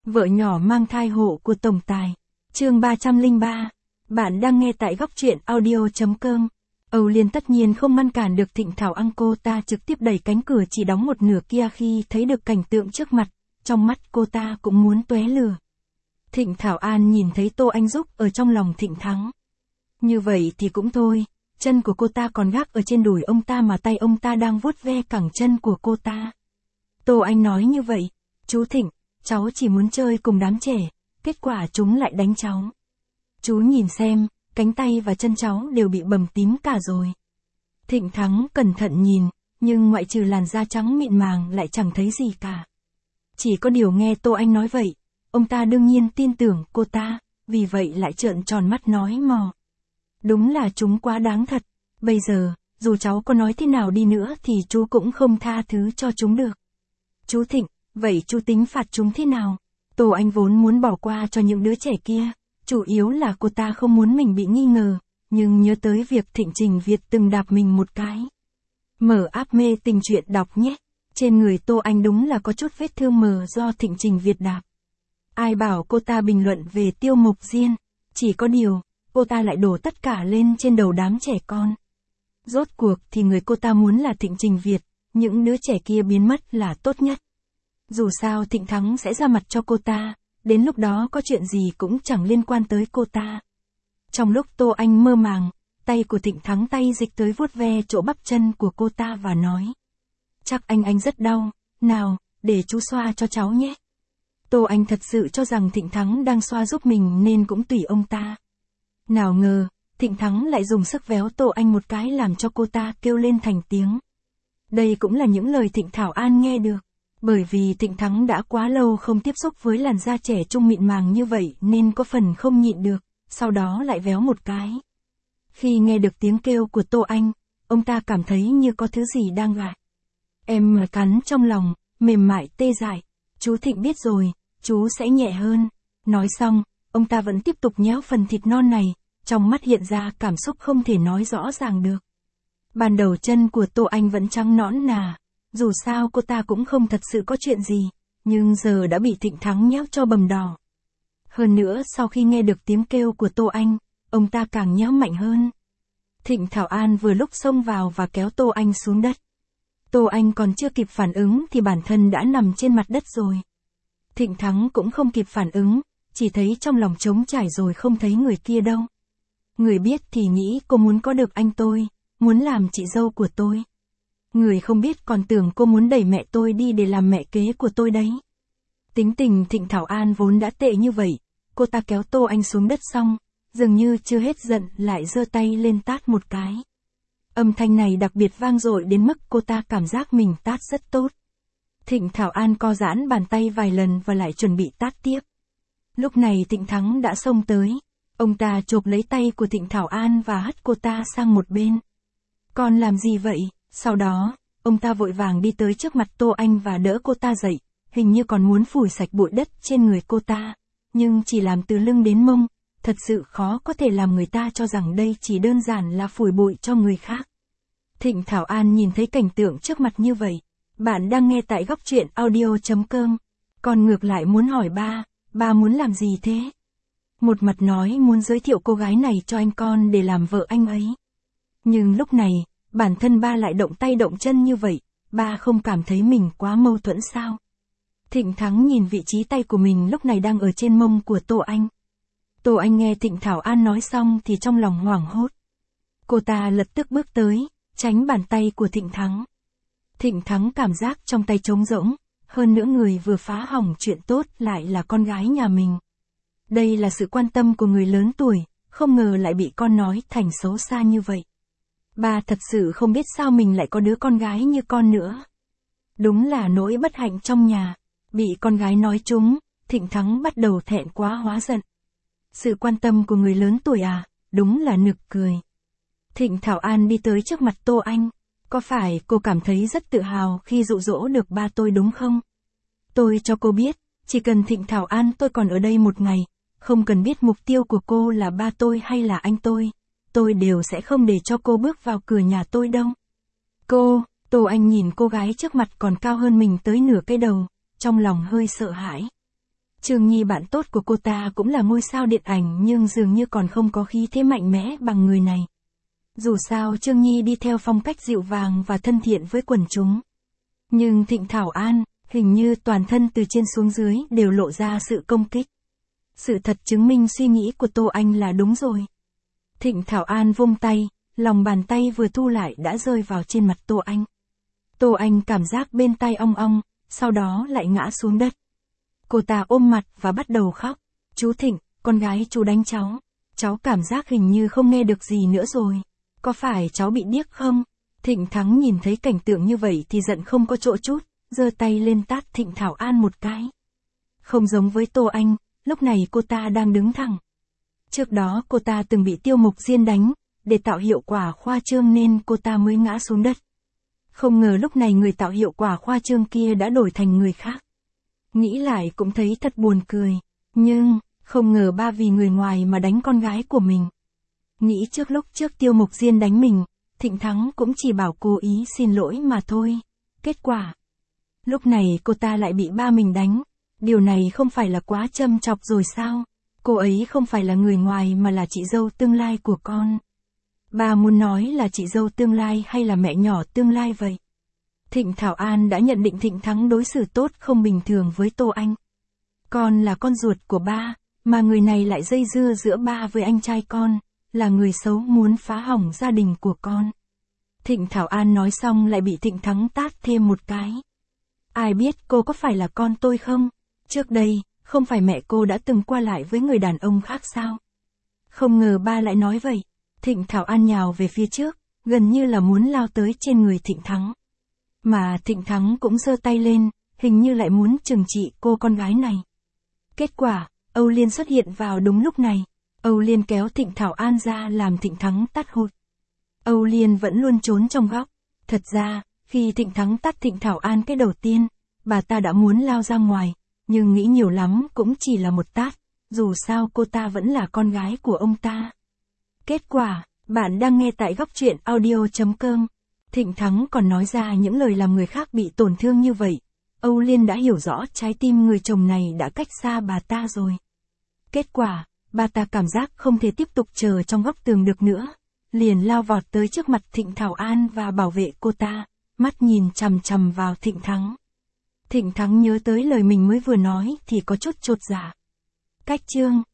Vợ nhỏ mang thai hộ của tổng tài. Chương 303. Bạn đang nghe tại góc truyện audio.com. Âu Liên tất nhiên không ngăn cản được Thịnh Thảo An, cô ta trực tiếp đẩy cánh cửa chỉ đóng một nửa kia khi thấy được cảnh tượng trước mặt, trong mắt cô ta cũng muốn tóe lửa. Thịnh Thảo An nhìn thấy Tô Anh Dúc ở trong lòng Thịnh Thắng. Như vậy thì cũng thôi, chân của cô ta còn gác ở trên đùi ông ta mà tay ông ta đang vuốt ve cẳng chân của cô ta. Tô Anh nói như vậy, chú Thịnh, cháu chỉ muốn chơi cùng đám trẻ, kết quả chúng lại đánh cháu. Chú nhìn xem, cánh tay và chân cháu đều bị bầm tím cả rồi. Thịnh Thắng cẩn thận nhìn, nhưng ngoại trừ làn da trắng mịn màng lại chẳng thấy gì cả. Chỉ có điều nghe Tô Anh nói vậy, ông ta đương nhiên tin tưởng cô ta, vì vậy lại trợn tròn mắt nói mò. Đúng là chúng quá đáng thật, bây giờ, dù cháu có nói thế nào đi nữa thì chú cũng không tha thứ cho chúng được. Chú Thịnh, vậy chú tính phạt chúng thế nào? Tô Anh vốn muốn bỏ qua cho những đứa trẻ kia, chủ yếu là cô ta không muốn mình bị nghi ngờ, nhưng nhớ tới việc Thịnh Trình Việt từng đạp mình một cái. Mở app mê tình truyện đọc nhé, trên người Tô Anh đúng là có chút vết thương mờ do Thịnh Trình Việt đạp. Ai bảo cô ta bình luận về Tiêu Mộc Diên, chỉ có điều, cô ta lại đổ tất cả lên trên đầu đám trẻ con. Rốt cuộc thì người cô ta muốn là Thịnh Trình Việt, những đứa trẻ kia biến mất là tốt nhất. Dù sao Thịnh Thắng sẽ ra mặt cho cô ta, đến lúc đó có chuyện gì cũng chẳng liên quan tới cô ta. Trong lúc Tô Anh mơ màng, tay của Thịnh Thắng tay dịch tới vuốt ve chỗ bắp chân của cô ta và nói. Chắc anh rất đau, nào, để chú xoa cho cháu nhé. Tô Anh thật sự cho rằng Thịnh Thắng đang xoa giúp mình nên cũng tùy ông ta. Nào ngờ, Thịnh Thắng lại dùng sức véo Tô Anh một cái làm cho cô ta kêu lên thành tiếng. Đây cũng là những lời Thịnh Thảo An nghe được. Bởi vì Thịnh Thắng đã quá lâu không tiếp xúc với làn da trẻ trung mịn màng như vậy nên có phần không nhịn được, sau đó lại véo một cái. Khi nghe được tiếng kêu của Tô Anh, ông ta cảm thấy như có thứ gì đang gạt. Em cắn trong lòng, mềm mại tê dại. Chú Thịnh biết rồi, chú sẽ nhẹ hơn. Nói xong, ông ta vẫn tiếp tục nhéo phần thịt non này, trong mắt hiện ra cảm xúc không thể nói rõ ràng được. Ban đầu chân của Tô Anh vẫn trắng nõn nà. Dù sao cô ta cũng không thật sự có chuyện gì, nhưng giờ đã bị Thịnh Thắng nhéo cho bầm đỏ. Hơn nữa sau khi nghe được tiếng kêu của Tô Anh, ông ta càng nhéo mạnh hơn. Thịnh Thảo An vừa lúc xông vào và kéo Tô Anh xuống đất. Tô Anh còn chưa kịp phản ứng thì bản thân đã nằm trên mặt đất rồi. Thịnh Thắng cũng không kịp phản ứng, chỉ thấy trong lòng trống trải rồi không thấy người kia đâu. Người biết thì nghĩ cô muốn có được anh tôi, muốn làm chị dâu của tôi. Người không biết còn tưởng cô muốn đẩy mẹ tôi đi để làm mẹ kế của tôi đấy. Tính tình Thịnh Thảo An vốn đã tệ như vậy, cô ta kéo Tô Anh xuống đất xong, dường như chưa hết giận lại giơ tay lên tát một cái. Âm thanh này đặc biệt vang dội đến mức cô ta cảm giác mình tát rất tốt. Thịnh Thảo An co giãn bàn tay vài lần và lại chuẩn bị tát tiếp. Lúc này Thịnh Thắng đã xông tới, ông ta chộp lấy tay của Thịnh Thảo An và hất cô ta sang một bên. Con làm gì vậy? Sau đó, ông ta vội vàng đi tới trước mặt Tô Anh và đỡ cô ta dậy, hình như còn muốn phủi sạch bụi đất trên người cô ta, nhưng chỉ làm từ lưng đến mông, thật sự khó có thể làm người ta cho rằng đây chỉ đơn giản là phủi bụi cho người khác. Thịnh Thảo An nhìn thấy cảnh tượng trước mặt như vậy, bạn đang nghe tại góc truyện audio.com, còn ngược lại muốn hỏi ba muốn làm gì thế? Một mặt nói muốn giới thiệu cô gái này cho anh con để làm vợ anh ấy. Nhưng lúc này, bản thân ba lại động tay động chân như vậy, ba không cảm thấy mình quá mâu thuẫn sao? Thịnh Thắng nhìn vị trí tay của mình lúc này đang ở trên mông của Tô Anh. Tô Anh nghe Thịnh Thảo An nói xong thì trong lòng hoảng hốt. Cô ta lập tức bước tới, tránh bàn tay của Thịnh Thắng. Thịnh Thắng cảm giác trong tay trống rỗng, hơn nữa người vừa phá hỏng chuyện tốt lại là con gái nhà mình. Đây là sự quan tâm của người lớn tuổi, không ngờ lại bị con nói thành xấu xa như vậy. Ba thật sự không biết sao mình lại có đứa con gái như con nữa. Đúng là nỗi bất hạnh trong nhà. Bị con gái nói trúng, Thịnh Thắng bắt đầu thẹn quá hóa giận. Sự quan tâm của người lớn tuổi à, đúng là nực cười. Thịnh Thảo An đi tới trước mặt Tô Anh. Có phải cô cảm thấy rất tự hào khi dụ dỗ được ba tôi đúng không? Tôi cho cô biết, chỉ cần Thịnh Thảo An tôi còn ở đây một ngày, không cần biết mục tiêu của cô là ba tôi hay là anh tôi đều sẽ không để cho cô bước vào cửa nhà tôi đâu. Tô Anh nhìn cô gái trước mặt còn cao hơn mình tới nửa cái đầu, trong lòng hơi sợ hãi. Trương Nhi bạn tốt của cô ta cũng là ngôi sao điện ảnh nhưng dường như còn không có khí thế mạnh mẽ bằng người này. Dù sao Trương Nhi đi theo phong cách dịu dàng và thân thiện với quần chúng. Nhưng Thịnh Thảo An, hình như toàn thân từ trên xuống dưới đều lộ ra sự công kích. Sự thật chứng minh suy nghĩ của Tô Anh là đúng rồi. Thịnh Thảo An vung tay, lòng bàn tay vừa thu lại đã rơi vào trên mặt Tô Anh. Tô Anh cảm giác bên tai ong ong, sau đó lại ngã xuống đất. Cô ta ôm mặt và bắt đầu khóc. Chú Thịnh, con gái chú đánh cháu. Cháu cảm giác hình như không nghe được gì nữa rồi. Có phải cháu bị điếc không? Thịnh Thắng nhìn thấy cảnh tượng như vậy thì giận không có chỗ chút, giơ tay lên tát Thịnh Thảo An một cái. Không giống với Tô Anh, lúc này cô ta đang đứng thẳng. Trước đó cô ta từng bị Tiêu Mục Diên đánh, để tạo hiệu quả khoa trương nên cô ta mới ngã xuống đất. Không ngờ lúc này người tạo hiệu quả khoa trương kia đã đổi thành người khác. Nghĩ lại cũng thấy thật buồn cười, nhưng, không ngờ ba vì người ngoài mà đánh con gái của mình. Nghĩ trước lúc trước Tiêu Mục Diên đánh mình, Thịnh Thắng cũng chỉ bảo cô ý xin lỗi mà thôi. Kết quả, lúc này cô ta lại bị ba mình đánh. Điều này không phải là quá châm chọc rồi sao? Cô ấy không phải là người ngoài mà là chị dâu tương lai của con. Ba muốn nói là chị dâu tương lai hay là mẹ nhỏ tương lai vậy? Thịnh Thảo An đã nhận định Thịnh Thắng đối xử tốt không bình thường với Tô Anh. Con là con ruột của ba, mà người này lại dây dưa giữa ba với anh trai con, là người xấu muốn phá hỏng gia đình của con. Thịnh Thảo An nói xong lại bị Thịnh Thắng tát thêm một cái. Ai biết cô có phải là con tôi không? Trước đây, không phải mẹ cô đã từng qua lại với người đàn ông khác sao? Không ngờ ba lại nói vậy. Thịnh Thảo An nhào về phía trước, gần như là muốn lao tới trên người Thịnh Thắng. Mà Thịnh Thắng cũng giơ tay lên, hình như lại muốn trừng trị cô con gái này. Kết quả, Âu Liên xuất hiện vào đúng lúc này. Âu Liên kéo Thịnh Thảo An ra làm Thịnh Thắng tát hụt. Âu Liên vẫn luôn trốn trong góc. Thật ra, khi Thịnh Thắng tát Thịnh Thảo An cái đầu tiên, bà ta đã muốn lao ra ngoài, nhưng nghĩ nhiều lắm cũng chỉ là một tát, dù sao cô ta vẫn là con gái của ông ta. Kết quả, bạn đang nghe tại góc truyện audio.com. Thịnh Thắng còn nói ra những lời làm người khác bị tổn thương như vậy. Âu Liên đã hiểu rõ trái tim người chồng này đã cách xa bà ta rồi. Kết quả, bà ta cảm giác không thể tiếp tục chờ trong góc tường được nữa. Liền lao vọt tới trước mặt Thịnh Thảo An và bảo vệ cô ta, mắt nhìn chằm chằm vào Thịnh Thắng. Thịnh Thắng nhớ tới lời mình mới vừa nói thì có chút chột dạ. Cách chương